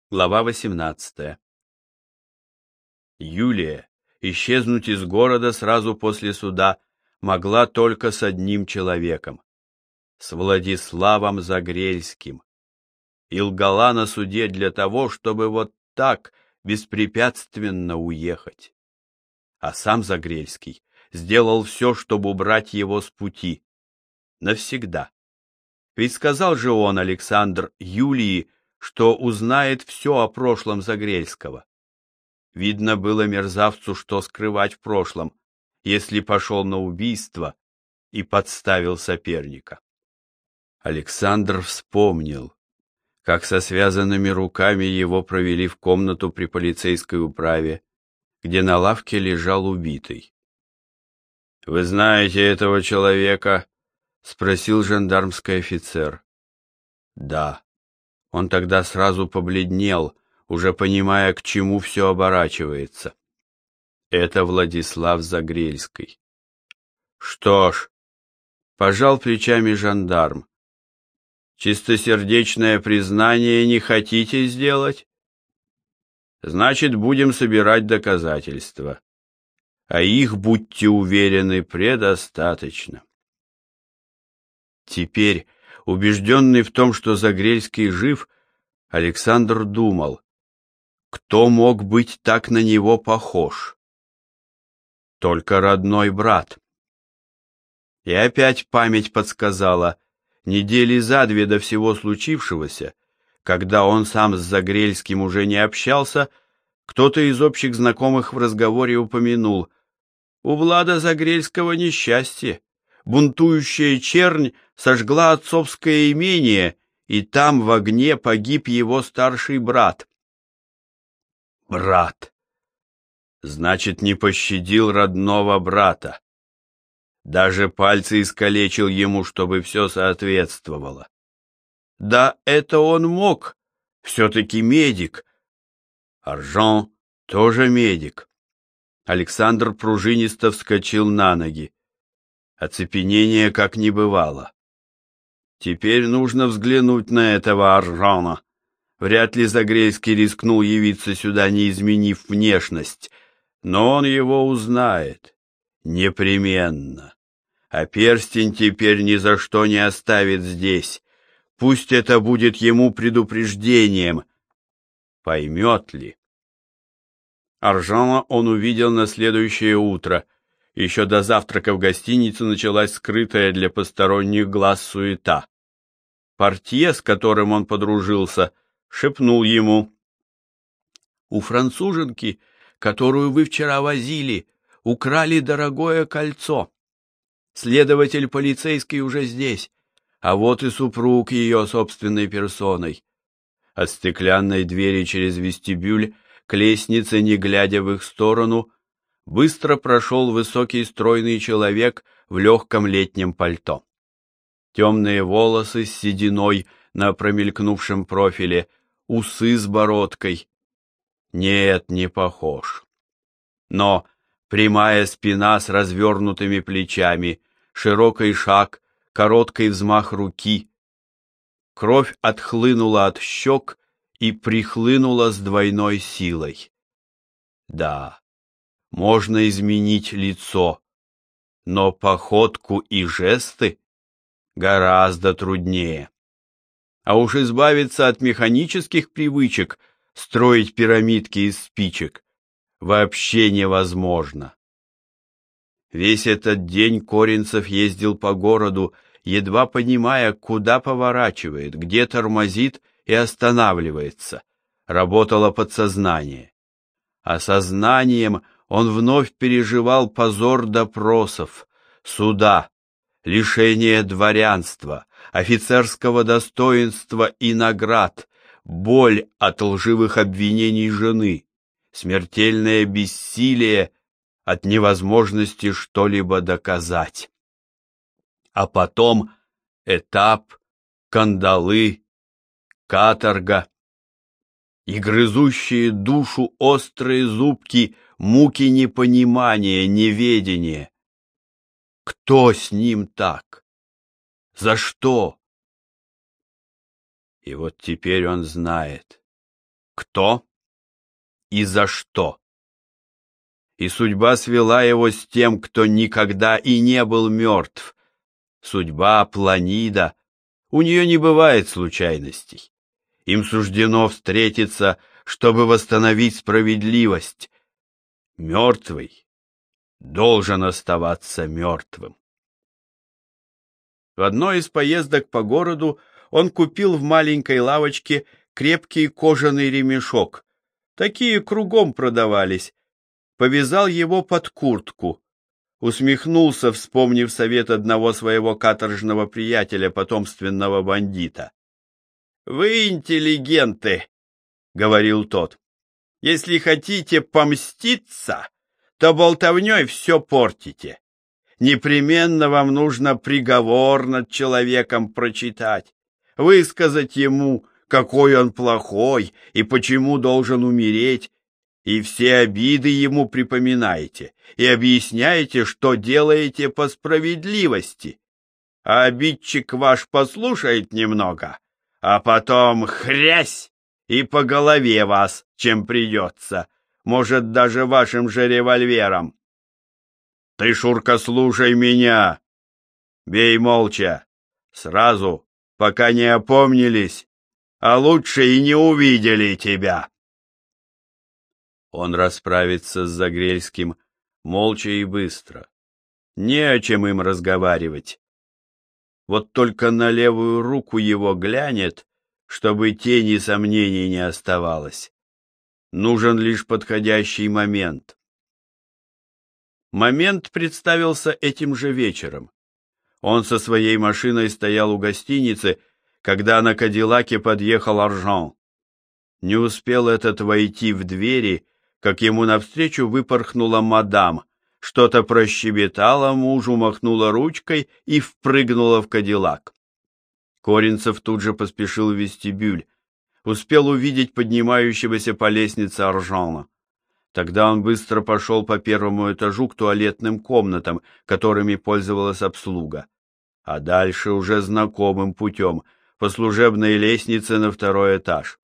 Глава 18. Юлия исчезнуть из города сразу после суда могла только с одним человеком — с Владиславом Загрельским. И лгала на суде для того, чтобы вот так беспрепятственно уехать. А сам Загрельский сделал все, чтобы убрать его с пути. Навсегда. Ведь сказал же он, Александр, Юлии, что узнает все о прошлом Загрельского. Видно было мерзавцу, что скрывать в прошлом, если пошел на убийство и подставил соперника. Александр вспомнил, как со связанными руками его провели в комнату при полицейской управе, где на лавке лежал убитый. — Вы знаете этого человека? — спросил жандармский офицер. — Да. Он тогда сразу побледнел, уже понимая, к чему все оборачивается. Это Владислав Загрельский. Что ж, пожал плечами жандарм. Чистосердечное признание не хотите сделать? Значит, будем собирать доказательства. А их, будьте уверены, предостаточно. Теперь, убежденный в том, что Загрельский жив, Александр думал, кто мог быть так на него похож? Только родной брат. И опять память подсказала, недели за две до всего случившегося, когда он сам с Загрельским уже не общался, кто-то из общих знакомых в разговоре упомянул: у Влада Загрельского несчастье, бунтующая чернь сожгла отцовское имение, и там в огне погиб его старший брат. Брат! Значит, не пощадил родного брата. Даже пальцы искалечил ему, чтобы все соответствовало. Да, это он мог, все-таки медик. Аржан тоже медик. Александр пружинисто вскочил на ноги. Оцепенение как не бывало. Теперь нужно взглянуть на этого Аржана. Вряд ли Загрельский рискнул явиться сюда, не изменив внешность, но он его узнает. Непременно. А перстень теперь ни за что не оставит здесь. Пусть это будет ему предупреждением. Поймет ли? Аржана он увидел на следующее утро. Еще до завтрака в гостинице началась скрытая для посторонних глаз суета. Портье, с которым он подружился, шепнул ему: «У француженки, которую вы вчера возили, украли дорогое кольцо. Следователь полицейский уже здесь, а вот и супруг ее собственной персоной». От стеклянной двери через вестибюль к лестнице, не глядя в их сторону, быстро прошел высокий стройный человек в легком летнем пальто. Темные волосы с сединой на промелькнувшем профиле, усы с бородкой. Нет, не похож. Но прямая спина с развернутыми плечами, широкий шаг, короткий взмах руки. Кровь отхлынула от щек и прихлынула с двойной силой. Да, можно изменить лицо, но походку и жесты гораздо труднее. А уж избавиться от механических привычек строить пирамидки из спичек вообще невозможно. Весь этот день Коринцев ездил по городу, едва понимая, куда поворачивает, где тормозит и останавливается. Работало подсознание. А сознанием он вновь переживал позор допросов, суда, лишение дворянства, офицерского достоинства и наград, боль от лживых обвинений жены, смертельное бессилие от невозможности что-либо доказать. А потом этап, кандалы, каторга и грызущие душу острые зубки муки непонимания, неведения. Кто с ним так? За что? И вот теперь он знает. кто и за что. И судьба свела его с тем, кто никогда и не был мертв. Судьба Планида. У нее не бывает случайностей. Им суждено встретиться, чтобы восстановить справедливость. Мертвый должен оставаться мертвым. В одной из поездок по городу он купил в маленькой лавочке крепкий кожаный ремешок. Такие кругом продавались. Повязал его под куртку. Усмехнулся, вспомнив совет одного своего каторжного приятеля, потомственного бандита. «Вы интеллигенты», — говорил тот. «Если хотите помститься, то болтовней все портите. Непременно вам нужно приговор над человеком прочитать, высказать ему, какой он плохой и почему должен умереть, и все обиды ему припоминаете, и объясняете, что делаете по справедливости. А обидчик ваш послушает немного, а потом хрясь и по голове вас, чем придется, может, даже вашим же револьвером. Ты, Шурка, слушай меня. Бей молча, сразу, пока не опомнились, а лучше и не увидели тебя. Он расправится с Загрельским молча и быстро. Не о чем им разговаривать. Вот только на левую руку его глянет, чтобы тени сомнений не оставалось. Нужен лишь подходящий момент. Момент представился этим же вечером. Он со своей машиной стоял у гостиницы, когда на Кадиллаке подъехал Аржан. Не успел этот войти в двери, как ему навстречу выпорхнула мадам, что-то прощебетала мужу, махнула ручкой и впрыгнула в Кадиллак. Коринцев тут же поспешил в вестибюль, успел увидеть поднимающегося по лестнице Аржана. Тогда он быстро пошел по первому этажу к туалетным комнатам, которыми пользовалась обслуга, а дальше уже знакомым путем, по служебной лестнице на второй этаж.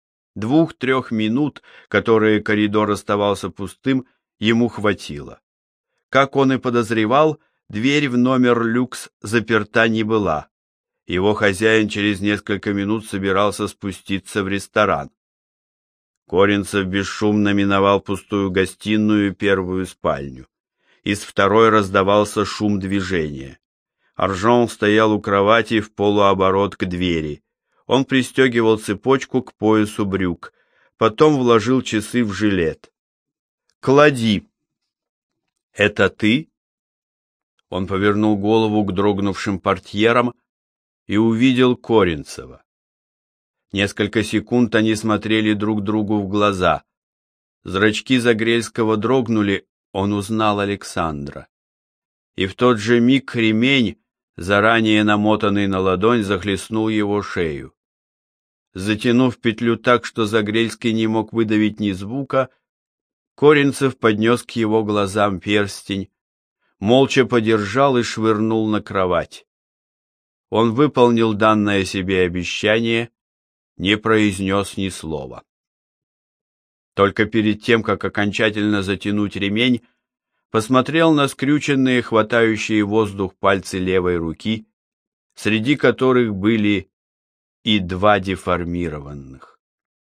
2-3 минут, которые коридор оставался пустым, ему хватило. Как он и подозревал, дверь в номер люкс заперта не была. Его хозяин через несколько минут собирался спуститься в ресторан. Коринцев бесшумно миновал пустую гостиную и первую спальню. Из второй раздавался шум движения. Аржан стоял у кровати в полуоборот к двери. Он пристегивал цепочку к поясу брюк, потом вложил часы в жилет. «Клади!» «Это ты?» Он повернул голову к дрогнувшим портьерам и увидел Коринцева. Несколько секунд они смотрели друг другу в глаза. Зрачки Загрельского дрогнули, он узнал Александра. И в тот же миг ремень, заранее намотанный на ладонь, захлестнул его шею. Затянув петлю так, что Загрельский не мог выдавить ни звука, Коринцев поднес к его глазам перстень, молча подержал и швырнул на кровать. Он выполнил данное себе обещание, не произнес ни слова. Только перед тем, как окончательно затянуть ремень, посмотрел на скрюченные, хватающие воздух пальцы левой руки, среди которых были и 2 деформированных.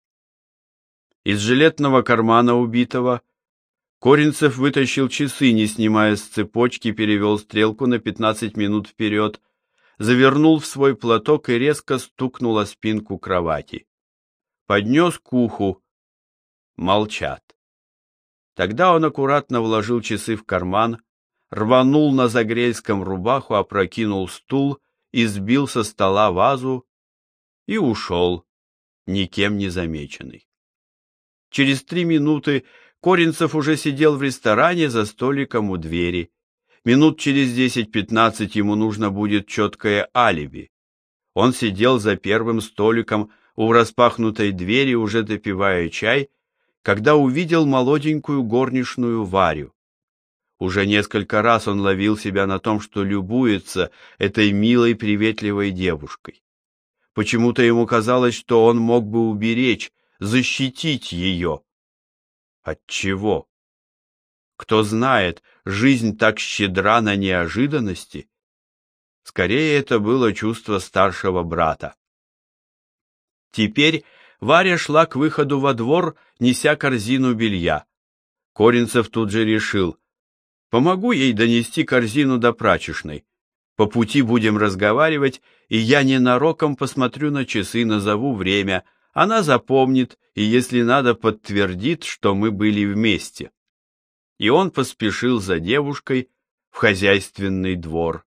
Из жилетного кармана убитого Коринцев вытащил часы, не снимая с цепочки, перевел стрелку на 15 минут вперед, завернул в свой платок и резко стукнул о спинку кровати. Поднес к уху. Молчат. Тогда он аккуратно вложил часы в карман, рванул на Загрельском рубаху, опрокинул стул и сбил со стола вазу и ушел, никем не замеченный. Через 3 минуты Коринцев уже сидел в ресторане за столиком у двери. Минут через 10-15 ему нужно будет четкое алиби. Он сидел за первым столиком у распахнутой двери, уже допивая чай, когда увидел молоденькую горничную Варю. Уже несколько раз он ловил себя на том, что любуется этой милой, приветливой девушкой. Почему-то ему казалось, что он мог бы уберечь, защитить ее. От чего? Кто знает, жизнь так щедра на неожиданности. Скорее, это было чувство старшего брата. Теперь Варя шла к выходу во двор, неся корзину белья. Коринцев тут же решил: помогу ей донести корзину до прачечной. По пути будем разговаривать, и я ненароком посмотрю на часы, назову время. Она запомнит и, если надо, подтвердит, что мы были вместе. И он поспешил за девушкой в хозяйственный двор.